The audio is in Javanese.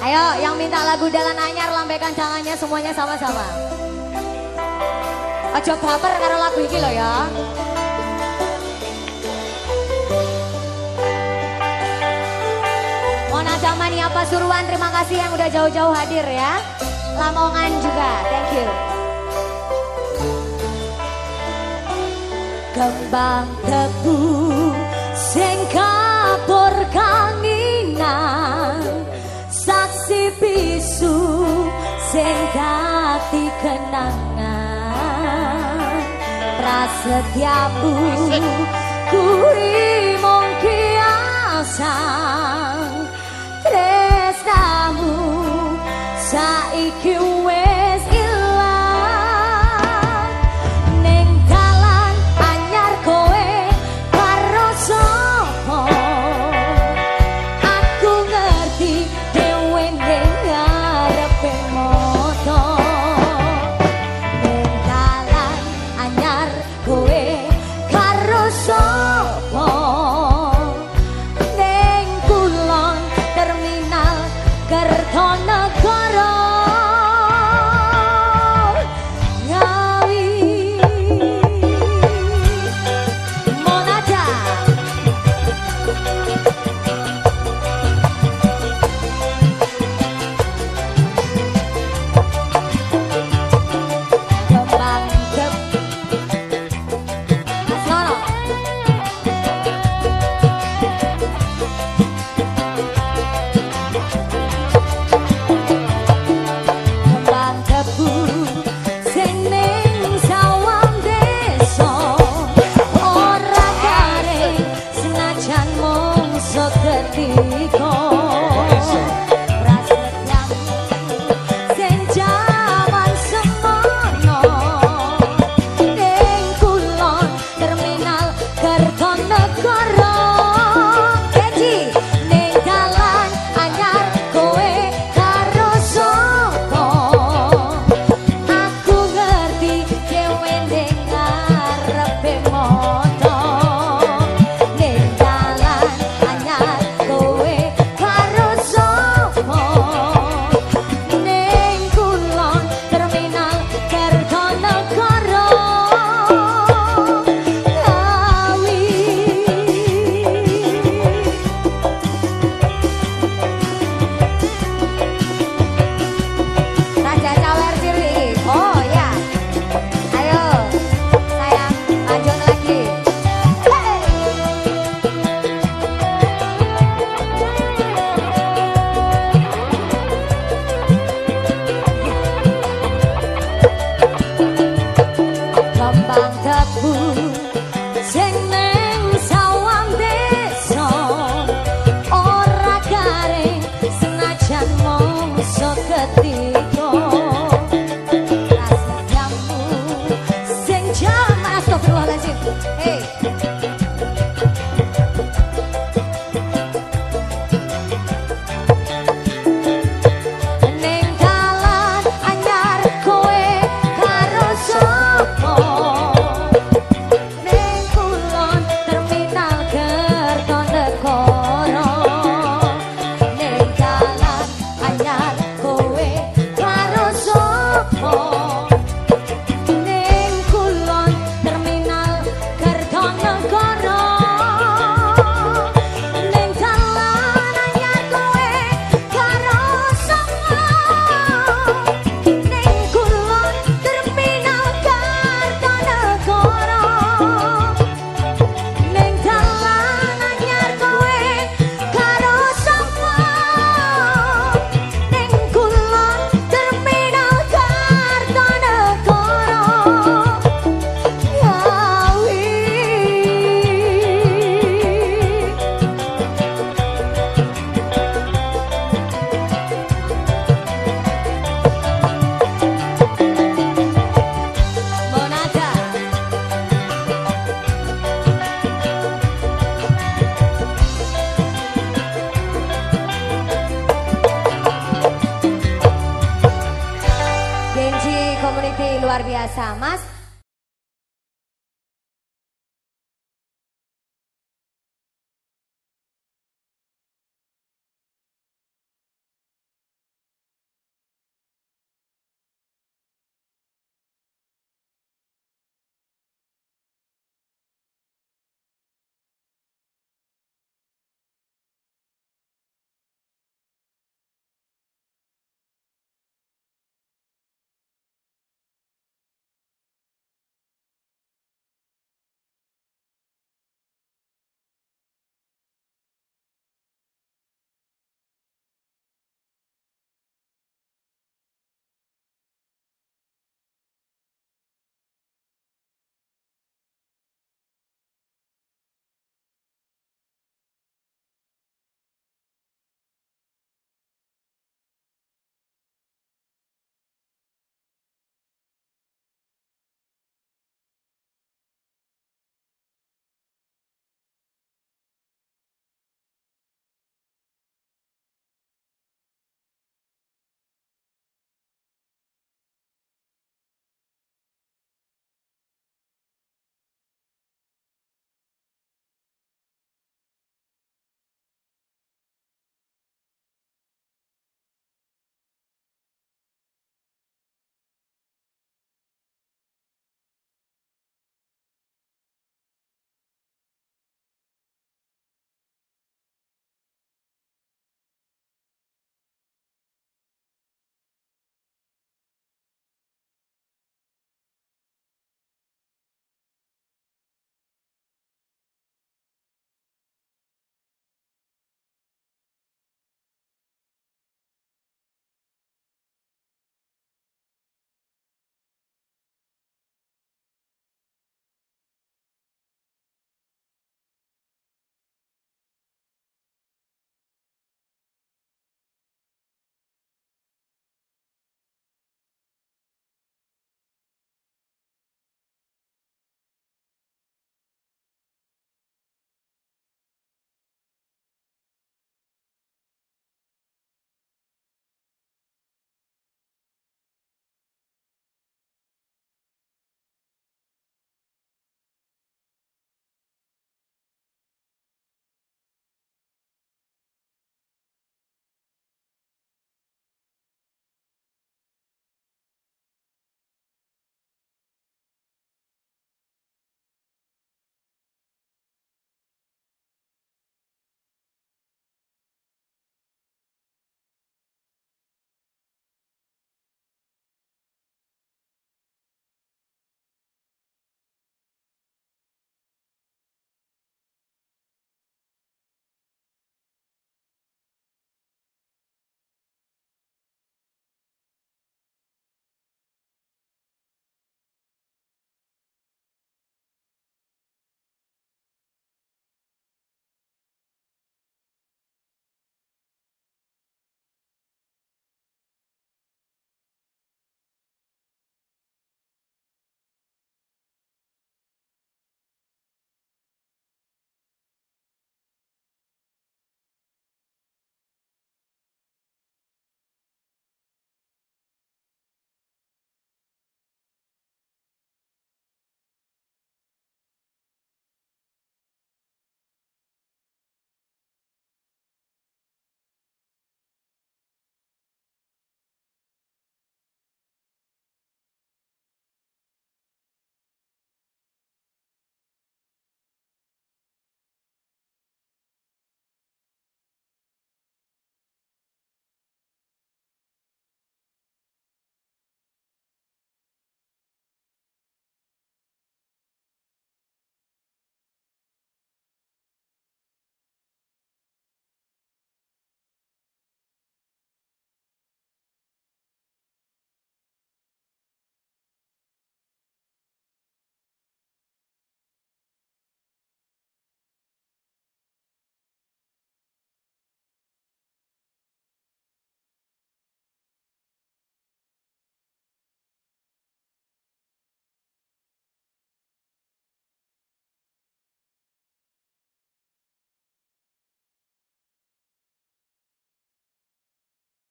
Ayo yang minta lagu Dalan Anyar lambaikan tangannya semuanya sama-sama. Ojo baper karo lagu iki lho ya. Mona Damani apa Suruhan, terima kasih yang udah jauh-jauh hadir ya. Lamongan juga, thank you. Kembang tebu sing kabur kanginan, saksi bisu sing dadi kenangan. Prasetyamu kuwi mung kiasan, tresnamu saiki wis ilang. Ning dalan anyar kowe karo sapa, aku ngerti dhewe ning ngarepe moto. Ning dalan anyar kowe karo sapa, ning kulon terminal Kertonegoro Ngawi. Monada kembang Sono kembang tebu sing ning sawang desa, ora garing senajan mung seketika. Prasetyamu sing jaman semono, ning kulon terminal Kertonegoro. Janji ning dalan anyar kowe karo sapa, aku ngerti dhewe ning ngarepe moto. Ning dalan anyar kowe karo sapa, ning kulon terminal Kertonegoro Ngawi. Raja Cawer Siri. Oh ya. Ayo. Sayang, lanjut lagi. Hey. Kembang tebu sing ning sawang desa, ora garing senajan mung seketika. Prasetyamu sing jaman astagfirullahaladzim. Hey. Ning dalan anyar kowe karo sapa, ning kulon terminal Kertonegoro. Ning dalan anyar kowe karo sapa, ning kulon terminal Kertonegoro. Ning dalan anyar kowe karo sapa, ning kulon terminal Kertonegoro. Ning dalan anyar kowe karo sapa, ning kulon terminal Kertonegoro Ngawi. Monada Genji Community luar biasa, Mas.